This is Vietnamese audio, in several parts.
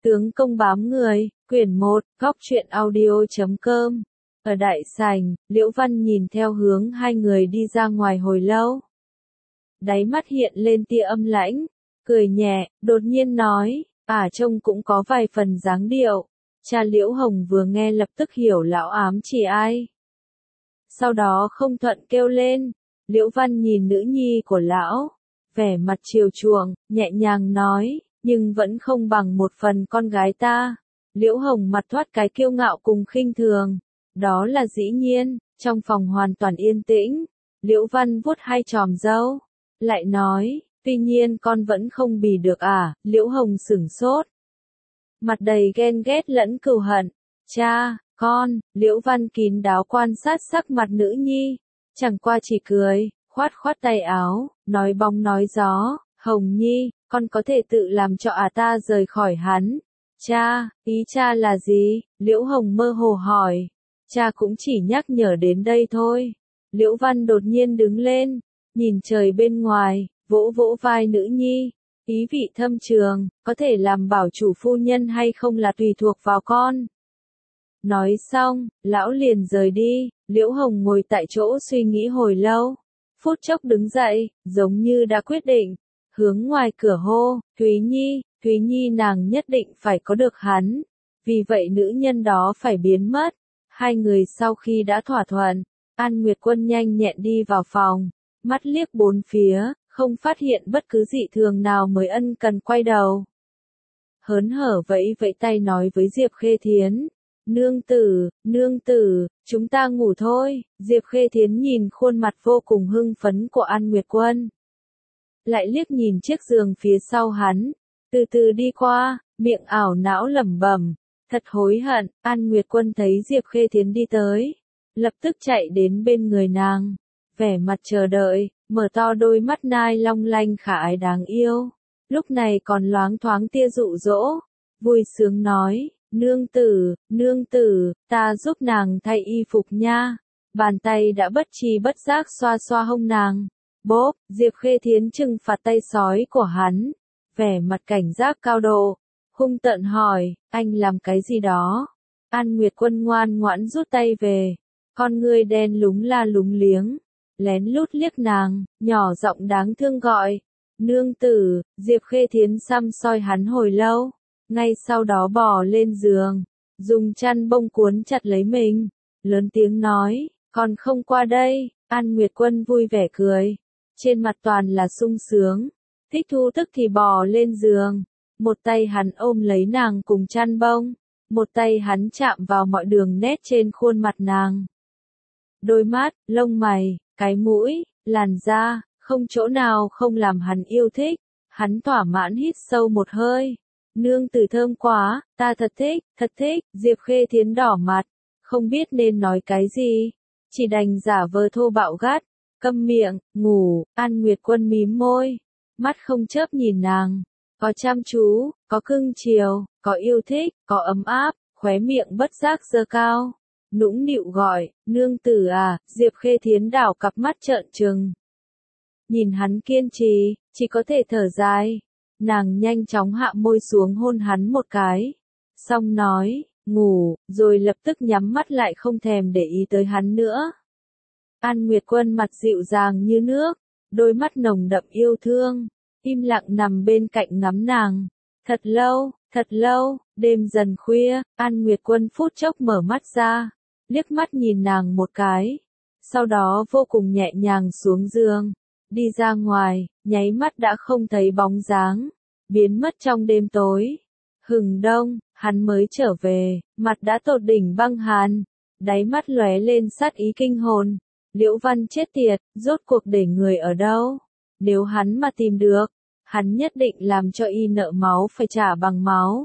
Tướng công bám người, quyển 1, góc truyện audio.com. Ở đại sảnh, Liễu Văn nhìn theo hướng hai người đi ra ngoài hồi lâu. Đáy mắt hiện lên tia âm lãnh, cười nhẹ, đột nhiên nói, trông cũng có vài phần dáng điệu. Cha Liễu Hồng vừa nghe lập tức hiểu lão ám chỉ ai. Sau đó không thuận kêu lên, Liễu Văn nhìn nữ nhi của lão, vẻ mặt chiều chuộng, nhẹ nhàng nói, nhưng vẫn không bằng một phần con gái ta. Liễu Hồng mặt thoát cái kiêu ngạo cùng khinh thường. Đó là dĩ nhiên, trong phòng hoàn toàn yên tĩnh. Liễu Văn vuốt hai chòm râu, lại nói, tuy nhiên con vẫn không bì được à, Liễu Hồng sửng sốt. Mặt đầy ghen ghét lẫn cừu hận. Cha, con, Liễu Văn kín đáo quan sát sắc mặt nữ nhi. Chẳng qua chỉ cười, khoát khoát tay áo, nói bóng nói gió, Hồng Nhi, con có thể tự làm cho ta rời khỏi hắn. Cha, ý cha là gì? Liễu Hồng mơ hồ hỏi. Cha cũng chỉ nhắc nhở đến đây thôi. Liễu Văn đột nhiên đứng lên, nhìn trời bên ngoài, vỗ vỗ vai nữ nhi. Ý vị thâm trường, có thể làm bảo chủ phu nhân hay không là tùy thuộc vào con. Nói xong, lão liền rời đi. Liễu Hồng ngồi tại chỗ suy nghĩ hồi lâu. Phút chốc đứng dậy, giống như đã quyết định. Hướng ngoài cửa hô, Thúy Nhi nàng nhất định phải có được hắn. Vì vậy nữ nhân đó phải biến mất. Hai người sau khi đã thỏa thuận, An Nguyệt Quân nhanh nhẹn đi vào phòng, mắt liếc bốn phía, không phát hiện bất cứ dị thường nào mới ân cần quay đầu. Hớn hở vẫy vẫy tay nói với Diệp Khê Thiến, nương tử, chúng ta ngủ thôi. Diệp Khê Thiến nhìn khuôn mặt vô cùng hưng phấn của An Nguyệt Quân. Lại liếc nhìn chiếc giường phía sau hắn, từ từ đi qua, miệng ảo não lẩm bẩm, thật hối hận. An Nguyệt Quân thấy Diệp Khê Thiến đi tới, lập tức chạy đến bên người nàng, vẻ mặt chờ đợi, mở to đôi mắt nai long lanh khả ái đáng yêu, lúc này còn loáng thoáng tia dụ dỗ, vui sướng nói, nương tử, ta giúp nàng thay y phục nha. Bàn tay đã bất tri bất giác xoa xoa hông nàng. Bốp, Diệp Khê Thiến trừng phạt tay sói của hắn, vẻ mặt cảnh giác cao độ, hung tợn hỏi, anh làm cái gì đó? An Nguyệt Quân ngoan ngoãn rút tay về, con ngươi đen lúng la lúng liếng, lén lút liếc nàng, nhỏ giọng đáng thương gọi, nương tử. Diệp Khê Thiến săm soi hắn hồi lâu, ngay sau đó bò lên giường, dùng chăn bông cuốn chặt lấy mình, lớn tiếng nói, còn không qua đây. An Nguyệt Quân vui vẻ cười, trên mặt toàn là sung sướng, thích thú tức thì bò lên giường, một tay hắn ôm lấy nàng cùng chăn bông, một tay hắn chạm vào mọi đường nét trên khuôn mặt nàng. Đôi mắt, lông mày, cái mũi, làn da, không chỗ nào không làm hắn yêu thích, hắn thỏa mãn hít sâu một hơi. Nương tử thơm quá, ta thật thích. Diệp Khê Thiến đỏ mặt, không biết nên nói cái gì, chỉ đành giả vờ thô bạo gắt, câm miệng, ngủ. An Nguyệt Quân mím môi, mắt không chớp nhìn nàng, có chăm chú, có cưng chiều, có yêu thích, có ấm áp, khóe miệng bất giác giơ cao, nũng nịu gọi, nương tử à. Diệp Khê Thiến đảo cặp mắt trợn trừng, nhìn hắn kiên trì, chỉ có thể thở dài. Nàng nhanh chóng hạ môi xuống hôn hắn một cái, xong nói, ngủ, rồi lập tức nhắm mắt lại không thèm để ý tới hắn nữa. An Nguyệt Quân mặt dịu dàng như nước, đôi mắt nồng đậm yêu thương, im lặng nằm bên cạnh ngắm nàng. Thật lâu, đêm dần khuya, An Nguyệt Quân phút chốc mở mắt ra, liếc mắt nhìn nàng một cái, sau đó vô cùng nhẹ nhàng xuống giường, đi ra ngoài, nháy mắt đã không thấy bóng dáng, biến mất trong đêm tối. Hừng đông, hắn mới trở về, mặt đã tột đỉnh băng hàn, đáy mắt lóe lên sát ý kinh hồn. Liễu Văn chết tiệt, rốt cuộc để người ở đâu? Nếu hắn mà tìm được, hắn nhất định làm cho y nợ máu phải trả bằng máu.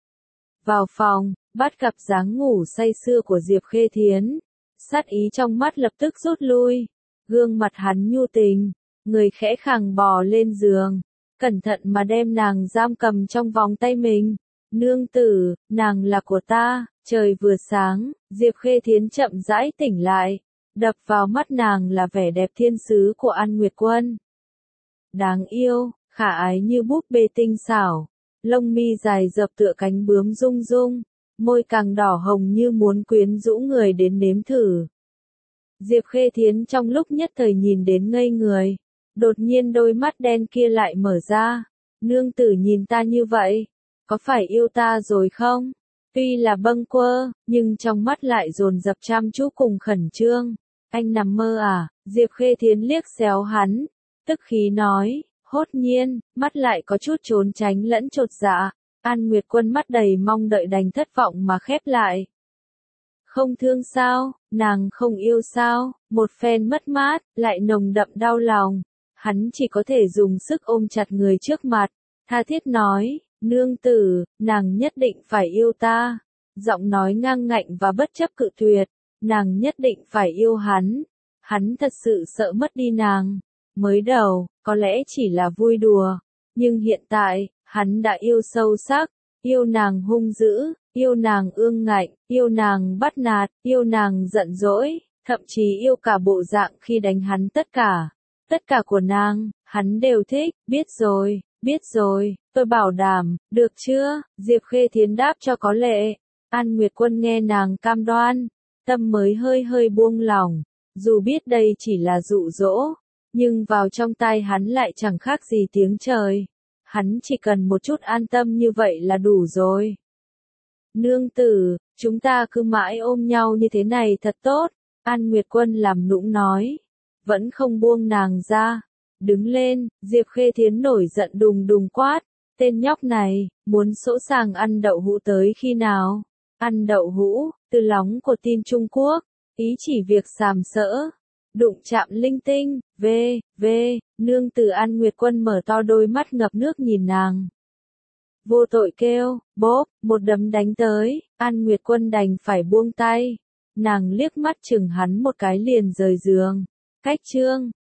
Vào phòng, bắt gặp dáng ngủ say sưa của Diệp Khê Thiến, sát ý trong mắt lập tức rút lui, gương mặt hắn nhu tình, người khẽ khàng bò lên giường, cẩn thận mà đem nàng giam cầm trong vòng tay mình. Nương tử, nàng là của ta. Trời vừa sáng, Diệp Khê Thiến chậm rãi tỉnh lại, đập vào mắt nàng là vẻ đẹp thiên sứ của An Nguyệt Quân. Đáng yêu, khả ái như búp bê tinh xảo, lông mi dài dập tựa cánh bướm rung rung, môi càng đỏ hồng như muốn quyến rũ người đến nếm thử. Diệp Khê Thiến trong lúc nhất thời nhìn đến ngây người, đột nhiên đôi mắt đen kia lại mở ra, nương tử nhìn ta như vậy, có phải yêu ta rồi không? Tuy là bâng quơ, nhưng trong mắt lại dồn dập chăm chú cùng khẩn trương. Anh nằm mơ à? Diệp Khê Thiến liếc xéo hắn, tức khí nói, hốt nhiên, mắt lại có chút trốn tránh lẫn chột dạ. An Nguyệt Quân mắt đầy mong đợi đành thất vọng mà khép lại. Không thương sao, nàng không yêu sao, một phen mất mát, lại nồng đậm đau lòng. Hắn chỉ có thể dùng sức ôm chặt người trước mặt, tha thiết nói, nương tử, nàng nhất định phải yêu ta. Giọng nói ngang ngạnh và bất chấp cự tuyệt, nàng nhất định phải yêu hắn. Hắn thật sự sợ mất đi nàng. Mới đầu, có lẽ chỉ là vui đùa, nhưng hiện tại, hắn đã yêu sâu sắc, yêu nàng hung dữ, yêu nàng ương ngạnh, yêu nàng bắt nạt, yêu nàng giận dỗi, thậm chí yêu cả bộ dạng khi đánh hắn tất cả của nàng, hắn đều thích, biết rồi, tôi bảo đảm, được chưa? Diệp Khê Thiến đáp cho có lệ. An Nguyệt Quân nghe nàng cam đoan, tâm mới hơi buông lỏng, dù biết đây chỉ là dụ dỗ, nhưng vào trong tai hắn lại chẳng khác gì tiếng trời. Hắn chỉ cần một chút an tâm như vậy là đủ rồi. Nương tử, chúng ta cứ mãi ôm nhau như thế này thật tốt. An Nguyệt Quân làm nũng nói, vẫn không buông nàng ra. Đứng lên, Diệp Khê Thiến nổi giận đùng đùng quát, tên nhóc này, muốn sỗ sàng ăn đậu hũ tới khi nào? Ăn đậu hũ, từ lóng của tin Trung Quốc, ý chỉ việc sàm sỡ, đụng chạm linh tinh, nương tử. An Nguyệt Quân mở to đôi mắt ngập nước nhìn nàng. Vô tội kêu, bốp, một đấm đánh tới, An Nguyệt Quân đành phải buông tay. Nàng liếc mắt chừng hắn một cái liền rời giường. Cách chương